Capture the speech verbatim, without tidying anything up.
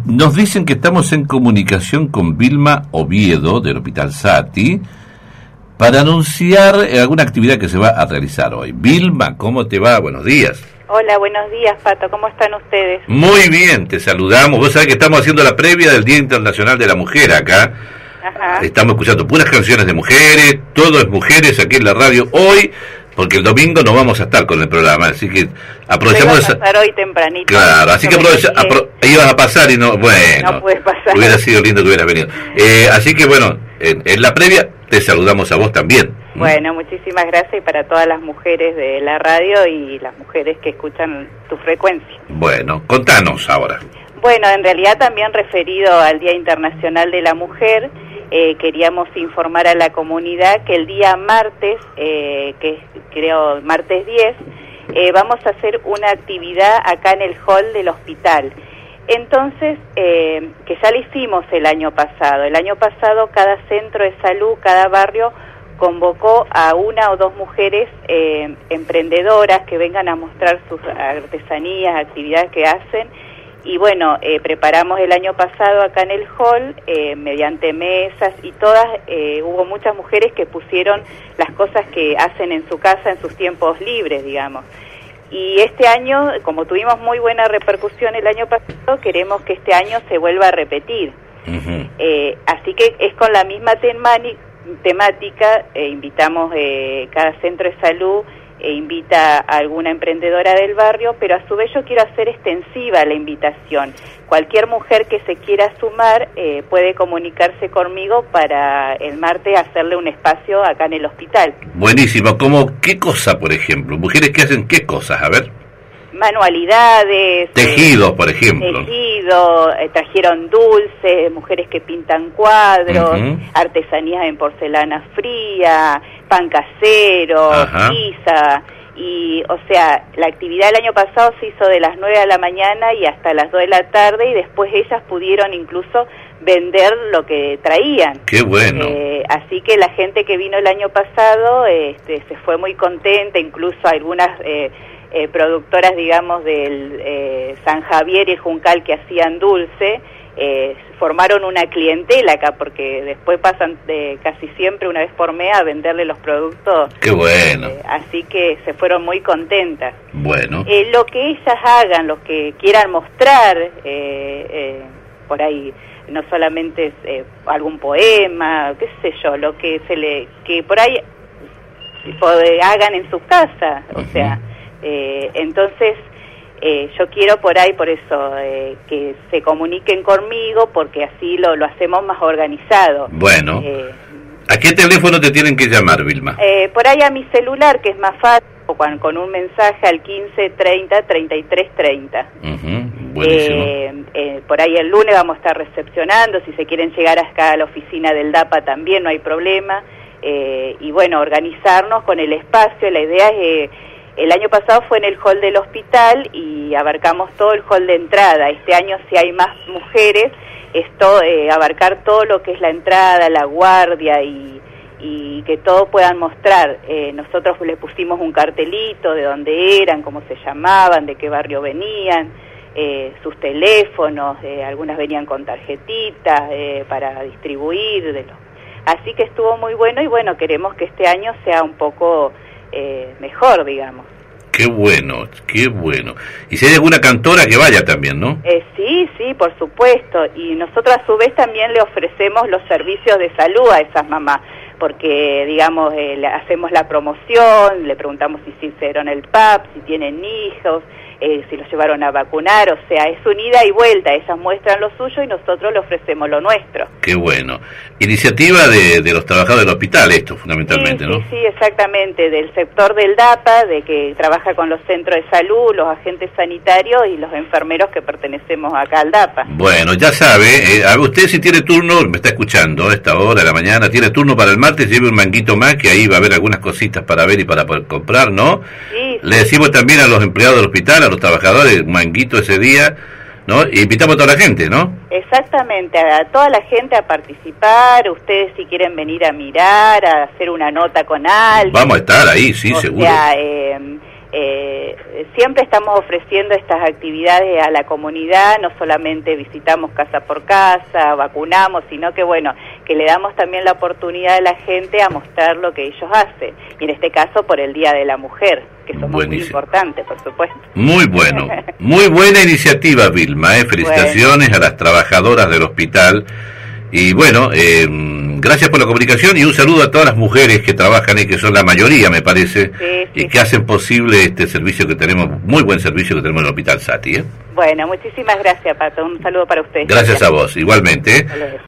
nos dicen que estamos en comunicación con Vilma Oviedo del Hospital Saty para anunciar alguna actividad que se va a realizar hoy. Vilma, ¿cómo te va? Buenos días. Hola, buenos días, Pato. ¿Cómo están ustedes? Muy bien, te saludamos. Vos sabés que estamos haciendo la previa del Día Internacional de la Mujer acá. Ajá. Estamos escuchando puras canciones de mujeres, todo es mujeres aquí en la radio hoy, porque el domingo no vamos a estar con el programa, así que aprovechamos esa... pasar hoy tempranito. Claro, así que aprovecha, apro... ibas a pasar y no, bueno, no puedes pasar. Hubiera sido lindo que hubieras venido. Eh, así que bueno, en, en la previa te saludamos a vos también. Bueno, muchísimas gracias y para todas las mujeres de la radio y las mujeres que escuchan tu frecuencia. Bueno, contanos ahora. Bueno, en realidad también referido al Día Internacional de la Mujer, eh, queríamos informar a la comunidad que el día martes, eh, que es creo martes diez, eh, vamos a hacer una actividad acá en el hall del hospital. Entonces, eh, que ya lo hicimos el año pasado. El año pasado cada centro de salud, cada barrio, convocó a una o dos mujeres eh, emprendedoras que vengan a mostrar sus artesanías, actividades que hacen. Y bueno, eh, preparamos el año pasado acá en el hall, eh, mediante mesas y todas, eh, hubo muchas mujeres que pusieron las cosas que hacen en su casa en sus tiempos libres, digamos. Y este año, como tuvimos muy buena repercusión el año pasado, queremos que este año se vuelva a repetir. Uh-huh. eh, así que es con la misma temani- temática, eh, invitamos eh, cada centro de salud, e invita a alguna emprendedora del barrio, pero a su vez yo quiero hacer extensiva la invitación. Cualquier mujer que se quiera sumar eh, puede comunicarse conmigo para el martes hacerle un espacio acá en el hospital. Buenísimo. ¿Cómo qué cosa, por ejemplo? ¿Mujeres que hacen qué cosas? A ver. Manualidades. Tejidos, eh, por ejemplo. Tejido, eh, trajeron dulces, mujeres que pintan cuadros, uh-huh. artesanías en porcelana fría, pan casero, Ajá. pizza, y o sea, la actividad del año pasado se hizo de las nueve de la mañana y hasta las dos de la tarde, y después ellas pudieron incluso vender lo que traían. ¡Qué bueno! Eh, así que la gente que vino el año pasado este, se fue muy contenta, incluso algunas... Eh, Eh, productoras, digamos, del eh, San Javier y el Juncal que hacían dulce, eh, formaron una clientela acá, porque después pasan de casi siempre una vez por mes a venderle los productos. ¡Qué bueno! Eh, así que se fueron muy contentas. Bueno. Eh, lo que ellas hagan, lo que quieran mostrar, eh, eh, por ahí, no solamente es, eh, algún poema, qué sé yo, lo que se le, que por ahí pode, hagan en sus casas, o uh-huh. sea... Eh, entonces, eh, yo quiero por ahí, por eso, eh, que se comuniquen conmigo, porque así lo, lo hacemos más organizado. Bueno, eh, ¿a qué teléfono te tienen que llamar, Vilma? Eh, por ahí a mi celular, que es más fácil, con, con un mensaje al quince treinta treinta y tres treinta. Uh-huh. Buenísimo. Eh, eh, por ahí el lunes vamos a estar recepcionando, si se quieren llegar acá a la oficina del D A P A también no hay problema. Eh, y bueno, organizarnos con el espacio, la idea es... Eh, El año pasado fue en el hall del hospital y abarcamos todo el hall de entrada. Este año, si hay más mujeres, esto eh, abarcar todo lo que es la entrada, la guardia y, y que todos puedan mostrar. Eh, nosotros le pusimos un cartelito de dónde eran, cómo se llamaban, de qué barrio venían, eh, sus teléfonos, eh, algunas venían con tarjetitas eh, para distribuir. De los... Así que estuvo muy bueno y bueno, queremos que este año sea un poco... Eh, mejor, digamos. Qué bueno, qué bueno. Y si hay alguna cantora que vaya también, ¿no? Eh, sí, sí, por supuesto. Y nosotros a su vez también le ofrecemos los servicios de salud a esas mamás, porque, digamos, eh, le hacemos la promoción, le preguntamos si se hicieron el P A P, si tienen hijos, eh, si los llevaron a vacunar, o sea, es un ida y vuelta, ellas muestran lo suyo y nosotros le ofrecemos lo nuestro. Qué bueno. Iniciativa de, de los trabajadores del hospital, esto fundamentalmente, sí, ¿no? Sí, sí, exactamente, del sector del D A P A, de que trabaja con los centros de salud, los agentes sanitarios y los enfermeros que pertenecemos acá al D A P A. Bueno, ya sabe, eh, a usted si tiene turno, me está escuchando a esta hora de la mañana, tiene turno para el martes, lleve un manguito más, que ahí va a haber algunas cositas para ver y para poder comprar, ¿no? Sí, sí. Le decimos también a los empleados del hospital, a los trabajadores, un manguito ese día, ¿no? Y invitamos a toda la gente, ¿no? Exactamente, a toda la gente a participar, ustedes si quieren venir a mirar, a hacer una nota con alguien. Vamos a estar ahí, sí, o seguro. Sea, eh, eh, siempre estamos ofreciendo estas actividades a la comunidad, no solamente visitamos casa por casa, vacunamos, sino que bueno, que le damos también la oportunidad a la gente a mostrar lo que ellos hacen, y en este caso por el Día de la Mujer, que somos Buenísimo. Muy importantes, por supuesto. Muy bueno, muy buena iniciativa, Vilma, ¿eh? Felicitaciones bueno. a las trabajadoras del hospital, y bueno, eh, gracias por la comunicación y un saludo a todas las mujeres que trabajan y que son la mayoría, me parece, sí, sí, y que sí. hacen posible este servicio que tenemos, muy buen servicio que tenemos en el Hospital Saty, ¿eh? Bueno, muchísimas gracias, Pato. Un saludo para usted. Gracias, gracias. a vos, igualmente. ¿eh?